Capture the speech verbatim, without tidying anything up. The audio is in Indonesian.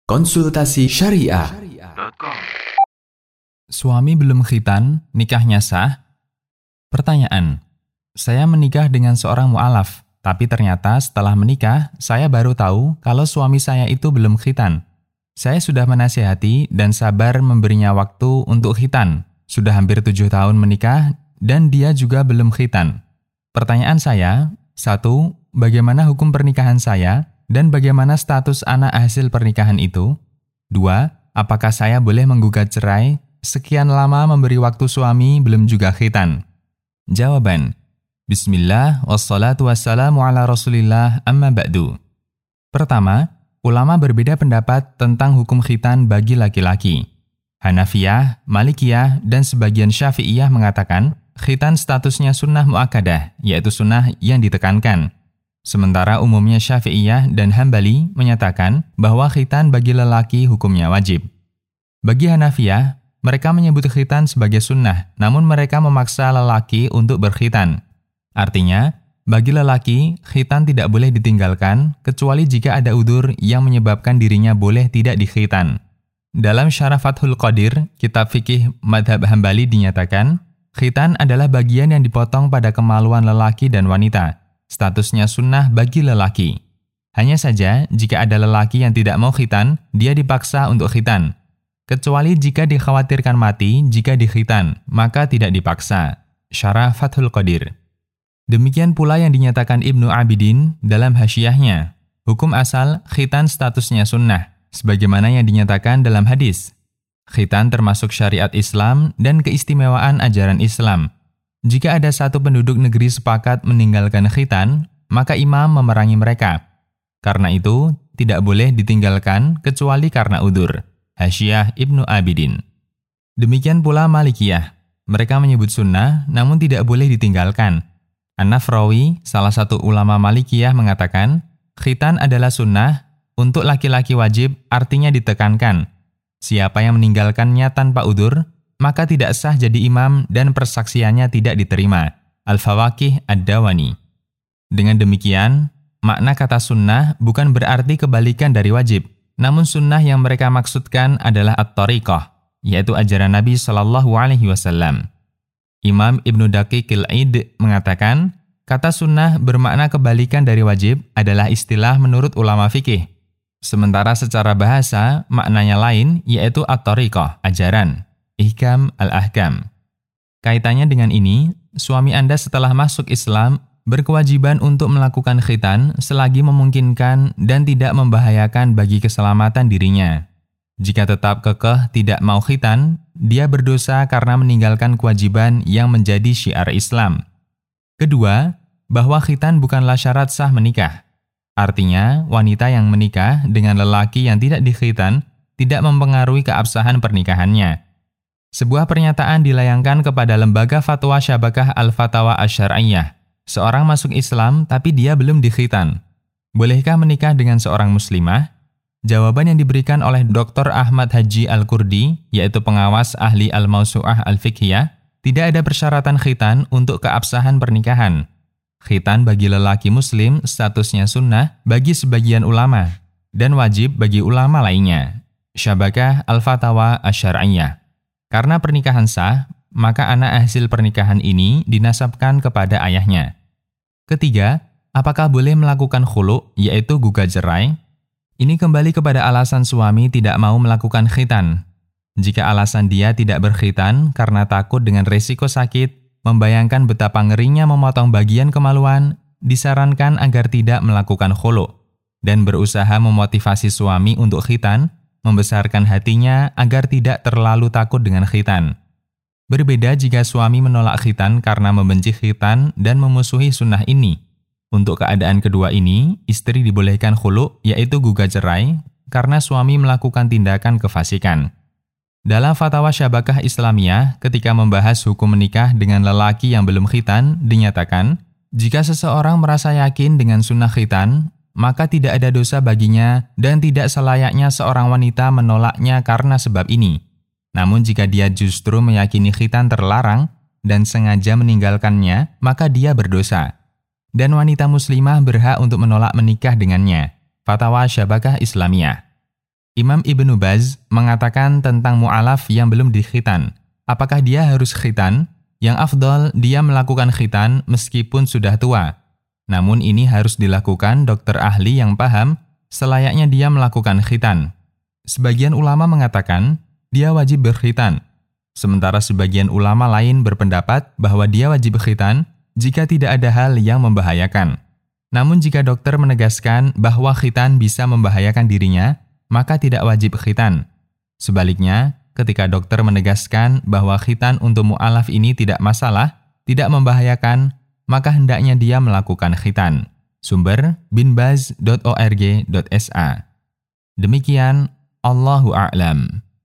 Konsultasi Syariah. Suami belum khitan, nikahnya sah? Pertanyaan, saya menikah dengan seorang mu'alaf, tapi ternyata setelah menikah, saya baru tahu kalau suami saya itu belum khitan. Saya sudah menasihati dan sabar memberinya waktu untuk khitan. Sudah hampir tujuh tahun menikah, dan dia juga belum khitan. Pertanyaan saya, satu, bagaimana hukum pernikahan saya? Dan bagaimana status anak hasil pernikahan itu? Dua, apakah saya boleh menggugat cerai? Sekian lama memberi waktu suami belum juga khitan. Jawaban, Bismillah, wassalatu wassalamu ala rasulillah, amma ba'du. Pertama, ulama berbeda pendapat tentang hukum khitan bagi laki-laki. Hanafiyah, Malikiyah, dan sebagian Syafi'iyah mengatakan khitan statusnya sunnah mu'akkadah, yaitu sunnah yang ditekankan. Sementara umumnya Syafi'iyah dan Hambali menyatakan bahwa khitan bagi lelaki hukumnya wajib. Bagi Hanafiyah, mereka menyebut khitan sebagai sunnah, namun mereka memaksa lelaki untuk berkhitan. Artinya, bagi lelaki, khitan tidak boleh ditinggalkan, kecuali jika ada udzur yang menyebabkan dirinya boleh tidak dikhitan. Dalam Syarah Fathul Qadir, kitab fikih madhab Hambali dinyatakan, khitan adalah bagian yang dipotong pada kemaluan lelaki dan wanita. Statusnya sunnah bagi lelaki. Hanya saja, jika ada lelaki yang tidak mau khitan, dia dipaksa untuk khitan. Kecuali jika dikhawatirkan mati jika dikhitan, maka tidak dipaksa. Syarah Fathul Qadir. Demikian pula yang dinyatakan Ibnu Abidin dalam hasyiyahnya. Hukum asal, khitan statusnya sunnah, sebagaimana yang dinyatakan dalam hadis. Khitan termasuk syariat Islam dan keistimewaan ajaran Islam. Jika ada satu penduduk negeri sepakat meninggalkan khitan, maka imam memerangi mereka. Karena itu, tidak boleh ditinggalkan kecuali karena udzur. Hasyiyah Ibnu Abidin. Demikian pula Malikiyah. Mereka menyebut sunnah, namun tidak boleh ditinggalkan. An-Nafrawi, salah satu ulama Malikiyah mengatakan, khitan adalah sunnah, untuk laki-laki wajib artinya ditekankan. Siapa yang meninggalkannya tanpa udzur, maka tidak sah jadi imam dan persaksiannya tidak diterima. Al-Fawaqih Ad-Dawani. Dengan demikian, makna kata sunnah bukan berarti kebalikan dari wajib, namun sunnah yang mereka maksudkan adalah at-tariqah, yaitu ajaran Nabi Shallallahu Alaihi Wasallam. Imam Ibnu Daqiqil Aid mengatakan, kata sunnah bermakna kebalikan dari wajib adalah istilah menurut ulama fikih. Sementara secara bahasa, maknanya lain, yaitu at-tariqah, ajaran. Ihkam al-ahkam. Kaitannya dengan ini, suami Anda setelah masuk Islam berkewajiban untuk melakukan khitan selagi memungkinkan dan tidak membahayakan bagi keselamatan dirinya. Jika tetap kekeh tidak mau khitan, dia berdosa karena meninggalkan kewajiban yang menjadi syiar Islam. Kedua, bahwa khitan bukanlah syarat sah menikah. Artinya, wanita yang menikah dengan lelaki yang tidak dikhitan tidak mempengaruhi keabsahan pernikahannya. Sebuah pernyataan dilayangkan kepada Lembaga Fatwa Syabakah Al-Fatawa Asy-Syar'iyyah. Seorang masuk Islam tapi dia belum dikhitan. Bolehkah menikah dengan seorang muslimah? Jawaban yang diberikan oleh Doktor Ahmad Haji Al-Kurdi, yaitu pengawas ahli Al-Mawsu'ah Al-Fiqhiyah, tidak ada persyaratan khitan untuk keabsahan pernikahan. Khitan bagi lelaki muslim statusnya sunnah bagi sebagian ulama, dan wajib bagi ulama lainnya. Syabakah Al-Fatawa Asy-Syar'iyyah. Karena pernikahan sah, maka anak hasil pernikahan ini dinasabkan kepada ayahnya. Ketiga, apakah boleh melakukan khulu', yaitu gugat cerai? Ini kembali kepada alasan suami tidak mau melakukan khitan. Jika alasan dia tidak berkhitan karena takut dengan resiko sakit, membayangkan betapa ngerinya memotong bagian kemaluan, disarankan agar tidak melakukan khulu', dan berusaha memotivasi suami untuk khitan, membesarkan hatinya agar tidak terlalu takut dengan khitan. Berbeda jika suami menolak khitan karena membenci khitan dan memusuhi sunnah ini. Untuk keadaan kedua ini, istri dibolehkan khulu', yaitu gugat cerai, karena suami melakukan tindakan kefasikan. Dalam Fatwa Syabakah Islamiyah, ketika membahas hukum menikah dengan lelaki yang belum khitan, dinyatakan, jika seseorang merasa yakin dengan sunnah khitan, maka tidak ada dosa baginya dan tidak selayaknya seorang wanita menolaknya karena sebab ini. Namun jika dia justru meyakini khitan terlarang dan sengaja meninggalkannya, maka dia berdosa. Dan wanita muslimah berhak untuk menolak menikah dengannya. Fatwa Syabakah Islamiyah. Imam Ibnu Baz mengatakan tentang mu'alaf yang belum dikhitan. Apakah dia harus khitan? Yang afdol dia melakukan khitan meskipun sudah tua. Namun ini harus dilakukan dokter ahli yang paham selayaknya dia melakukan khitan. Sebagian ulama mengatakan dia wajib berkhitan. Sementara sebagian ulama lain berpendapat bahwa dia wajib khitan jika tidak ada hal yang membahayakan. Namun jika dokter menegaskan bahwa khitan bisa membahayakan dirinya, maka tidak wajib khitan. Sebaliknya, ketika dokter menegaskan bahwa khitan untuk mu'alaf ini tidak masalah, tidak membahayakan, maka hendaknya dia melakukan khitan. Sumber binbaz dot org dot s a. Demikian, Allahu a'lam.